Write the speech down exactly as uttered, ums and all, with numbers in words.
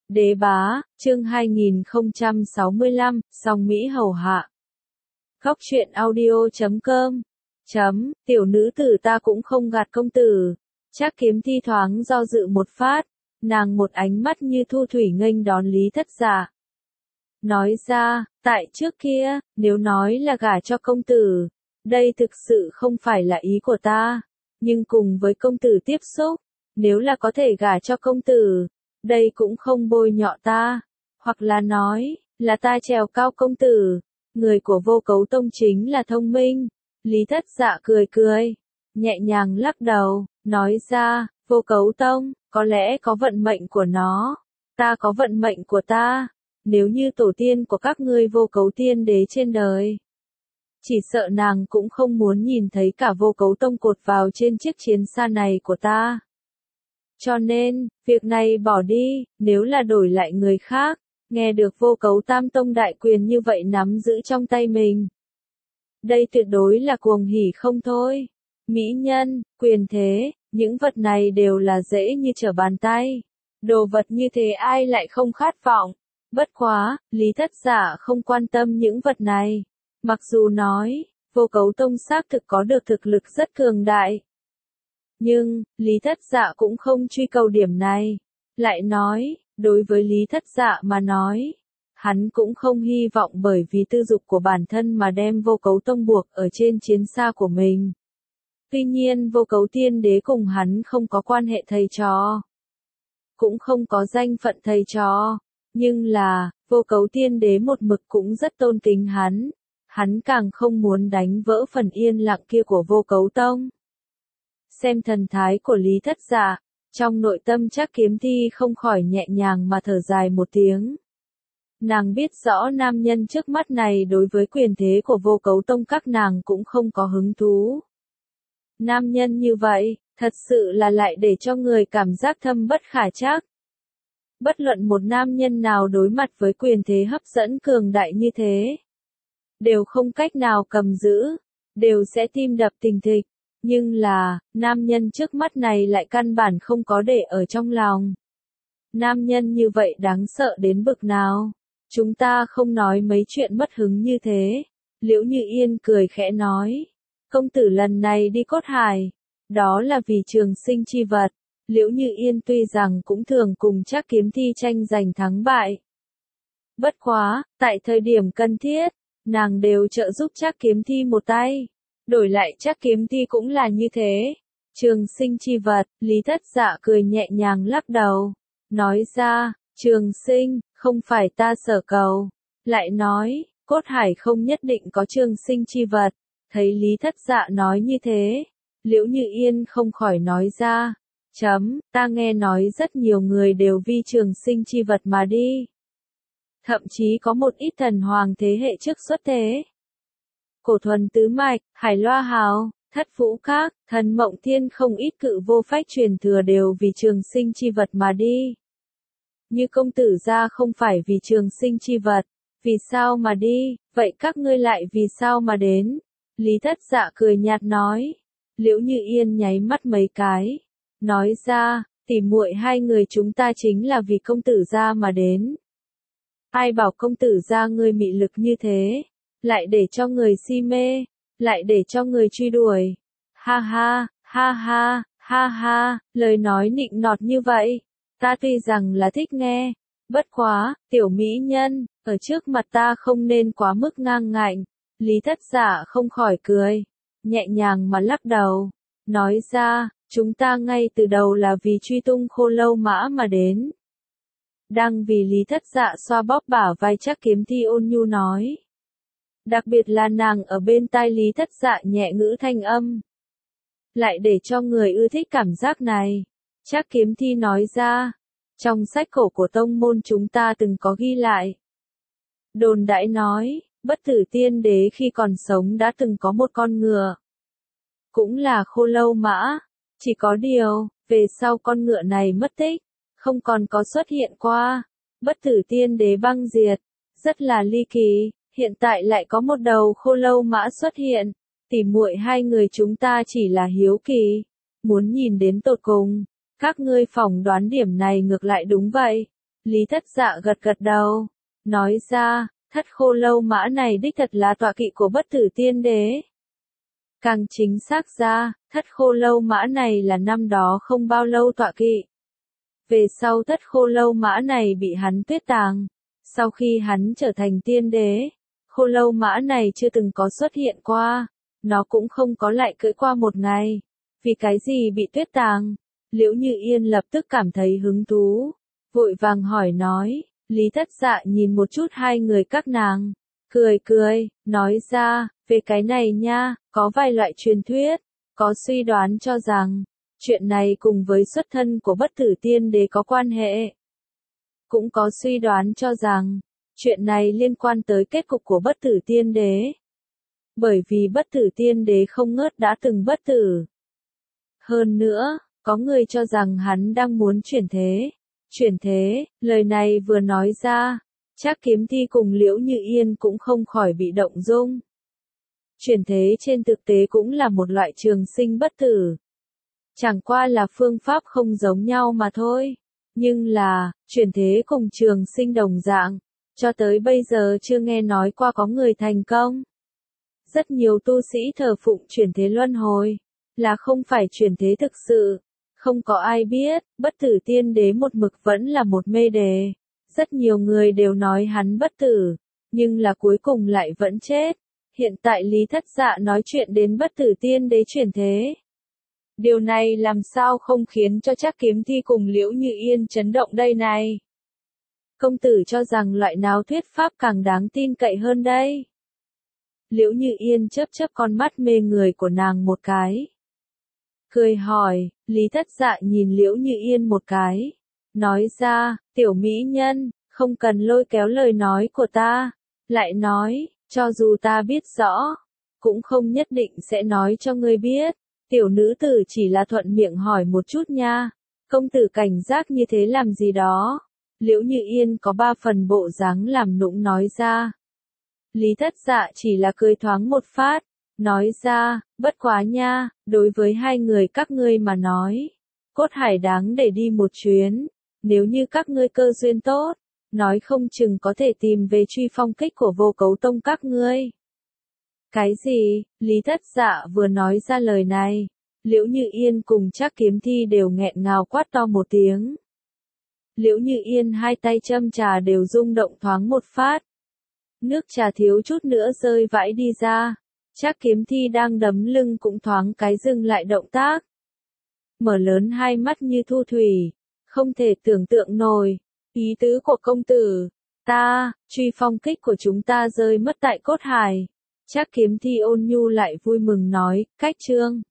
Đế bá, chương hai nghìn không trăm sáu mươi lăm, song Mỹ hầu hạ. Góc truyện audio chấm com. Chấm, tiểu nữ tử ta cũng không gạt công tử. Trác Kiếm thi thoáng do dự một phát, nàng một ánh mắt như thu thủy nghênh đón Lý Thất Dạ. Nói ra, tại trước kia, nếu nói là gả cho công tử, đây thực sự không phải là ý của ta. Nhưng cùng với công tử tiếp xúc, nếu là có thể gả cho công tử, đây cũng không bôi nhọ ta, hoặc là nói, là ta trèo cao công tử. Người của Vô Cấu Tông chính là thông minh. Lý Thất Dạ cười cười, nhẹ nhàng lắc đầu, nói ra, Vô Cấu Tông, có lẽ có vận mệnh của nó, ta có vận mệnh của ta. Nếu như tổ tiên của các ngươi Vô Cấu Tiên Đế trên đời, chỉ sợ nàng cũng không muốn nhìn thấy cả Vô Cấu Tông cột vào trên chiếc chiến xa này của ta. Cho nên, việc này bỏ đi, nếu là đổi lại người khác, nghe được Vô Cấu Tam Tông đại quyền như vậy nắm giữ trong tay mình. Đây tuyệt đối là cuồng hỉ không thôi. Mỹ nhân, quyền thế, những vật này đều là dễ như trở bàn tay. Đồ vật như thế ai lại không khát vọng. Bất quá, Lý Thất Dạ không quan tâm những vật này. Mặc dù nói, Vô Cấu Tông xác thực có được thực lực rất cường đại. Nhưng, Lý Thất Dạ cũng không truy cầu điểm này. Lại nói, đối với Lý Thất Dạ mà nói, hắn cũng không hy vọng bởi vì tư dục của bản thân mà đem Vô Cấu Tông buộc ở trên chiến xa của mình. Tuy nhiên Vô Cấu Tiên Đế cùng hắn không có quan hệ thầy trò, cũng không có danh phận thầy trò, nhưng là, Vô Cấu Tiên Đế một mực cũng rất tôn kính hắn, hắn càng không muốn đánh vỡ phần yên lặng kia của Vô Cấu Tông. Xem thần thái của Lý Thất Dạ, trong nội tâm Trác Kiếm Thi không khỏi nhẹ nhàng mà thở dài một tiếng. Nàng biết rõ nam nhân trước mắt này đối với quyền thế của Vô Cấu Tông các nàng cũng không có hứng thú. Nam nhân như vậy, thật sự là lại để cho người cảm giác thâm bất khả trắc. Bất luận một nam nhân nào đối mặt với quyền thế hấp dẫn cường đại như thế, đều không cách nào cầm giữ, đều sẽ tim đập thình thịch. Nhưng là, nam nhân trước mắt này lại căn bản không có để ở trong lòng. Nam nhân như vậy đáng sợ đến bực nào? Chúng ta không nói mấy chuyện mất hứng như thế. Liễu Như Yên cười khẽ nói. Công tử lần này đi Cốt Hải, đó là vì trường sinh chi vật. Liễu Như Yên tuy rằng cũng thường cùng Trác Kiếm Thi tranh giành thắng bại. Bất quá, tại thời điểm cần thiết, nàng đều trợ giúp Trác Kiếm Thi một tay. Đổi lại Trác Kiếm Thi cũng là như thế. Trường sinh chi vật, Lý Thất Dạ cười nhẹ nhàng lắc đầu. Nói ra, trường sinh, không phải ta sở cầu. Lại nói, Cốt Hải không nhất định có trường sinh chi vật. Thấy Lý Thất Dạ nói như thế, Liễu Như Yên không khỏi nói ra. Chấm, ta nghe nói rất nhiều người đều vì trường sinh chi vật mà đi. Thậm chí có một ít thần hoàng thế hệ trước xuất thế. Cổ Thuần Tứ Mạch, Hải Loa Hào, Thất Vũ Các, Thần Mộng Thiên không ít cự vô phách truyền thừa đều vì trường sinh chi vật mà đi. Như công tử gia không phải vì trường sinh chi vật, vì sao mà đi, vậy các ngươi lại vì sao mà đến? Lý Thất Dạ cười nhạt nói. Liễu Như Yên nháy mắt mấy cái, nói ra, tỉ muội hai người chúng ta chính là vì công tử gia mà đến. Ai bảo công tử gia ngươi mị lực như thế? Lại để cho người si mê, lại để cho người truy đuổi. Ha ha, ha ha, ha ha, lời nói nịnh nọt như vậy, ta tuy rằng là thích nghe, bất quá, tiểu mỹ nhân, ở trước mặt ta không nên quá mức ngang ngạnh. Lý Thất Dạ không khỏi cười, nhẹ nhàng mà lắc đầu, nói ra, chúng ta ngay từ đầu là vì truy tung Khô Lâu Mã mà đến. Đang vì Lý Thất Dạ xoa bóp bả vai Trác Kiếm Thi ôn nhu nói. Đặc biệt là nàng ở bên tai Lý Thất Dạ nhẹ ngữ thanh âm, lại để cho người ưa thích cảm giác này. Trác Kiếm Thi nói ra, trong sách cổ của tông môn chúng ta từng có ghi lại. Đồn đãi nói, Bất Tử Tiên Đế khi còn sống đã từng có một con ngựa, cũng là Khô Lâu Mã, chỉ có điều, về sau con ngựa này mất tích, không còn có xuất hiện qua. Bất Tử Tiên Đế băng diệt, rất là ly kỳ. Hiện tại lại có một đầu Khô Lâu Mã xuất hiện, tỉ muội hai người chúng ta chỉ là hiếu kỳ, muốn nhìn đến tột cùng. Các ngươi phỏng đoán điểm này ngược lại đúng vậy. Lý Thất Dạ gật gật đầu, nói ra, thất khô lâu mã này đích thật là tọa kỵ của bất tử tiên đế. Càng chính xác ra, thất khô lâu mã này là năm đó không bao lâu tọa kỵ. Về sau thất khô lâu mã này bị hắn tuyết tàng. Sau khi hắn trở thành tiên đế, khô lâu mã này chưa từng có xuất hiện qua. Nó cũng không có lại cưỡi qua một ngày. Vì cái gì bị tuyết tàng? Liễu Như Yên lập tức cảm thấy hứng thú. Vội vàng hỏi nói, Lý Thất Dạ nhìn một chút hai người các nàng. Cười cười, nói ra, về cái này nha, có vài loại truyền thuyết. Có suy đoán cho rằng, chuyện này cùng với xuất thân của bất tử tiên đế có quan hệ. Cũng có suy đoán cho rằng, chuyện này liên quan tới kết cục của bất tử tiên đế. Bởi vì bất tử tiên đế không ngớt đã từng bất tử. Hơn nữa, có người cho rằng hắn đang muốn chuyển thế. Chuyển thế, lời này vừa nói ra, Trác Kiếm Thi cùng Liễu Như Yên cũng không khỏi bị động dung. Chuyển thế trên thực tế cũng là một loại trường sinh bất tử. Chẳng qua là phương pháp không giống nhau mà thôi. Nhưng là, chuyển thế cùng trường sinh đồng dạng, cho tới bây giờ chưa nghe nói qua có người thành công. Rất nhiều tu sĩ thờ phụng chuyển thế luân hồi, là không phải chuyển thế thực sự. Không có ai biết, bất tử tiên đế một mực vẫn là một mê đề. Rất nhiều người đều nói hắn bất tử, nhưng là cuối cùng lại vẫn chết. Hiện tại Lý Thất Dạ nói chuyện đến bất tử tiên đế chuyển thế. Điều này làm sao không khiến cho Trác Kiếm Thi cùng Liễu Như Yên chấn động đây này? Công tử cho rằng loại nào thuyết pháp càng đáng tin cậy hơn đây? Liễu Như Yên chớp chớp con mắt mê người của nàng một cái. Cười hỏi, Lý Thất Dạ nhìn Liễu Như Yên một cái. Nói ra, tiểu mỹ nhân, không cần lôi kéo lời nói của ta. Lại nói, cho dù ta biết rõ, cũng không nhất định sẽ nói cho ngươi biết. Tiểu nữ tử chỉ là thuận miệng hỏi một chút nha. Công tử cảnh giác như thế làm gì đó? Liễu Như Yên có ba phần bộ dáng làm nũng nói ra. Lý Thất Dạ chỉ là cười thoáng một phát. Nói ra, bất quá nha, đối với hai người các ngươi mà nói. Cốt Hải đáng để đi một chuyến. Nếu như các ngươi cơ duyên tốt, nói không chừng có thể tìm về truy phong kích của Vô Cấu Tông các ngươi. Cái gì? Lý Thất Dạ vừa nói ra lời này, Liễu Như Yên cùng Trác Kiếm Thi đều nghẹn ngào quát to một tiếng. Liễu Như Yên hai tay châm trà đều rung động thoáng một phát. Nước trà thiếu chút nữa rơi vãi đi ra. Trác Kiếm Thi đang đấm lưng cũng thoáng cái dừng lại động tác. Mở lớn hai mắt như thu thủy, không thể tưởng tượng nổi. Ý tứ của công tử, ta, truy phong kích của chúng ta rơi mất tại Cốt Hải. Trác Kiếm Thi ôn nhu lại vui mừng nói, cách chương.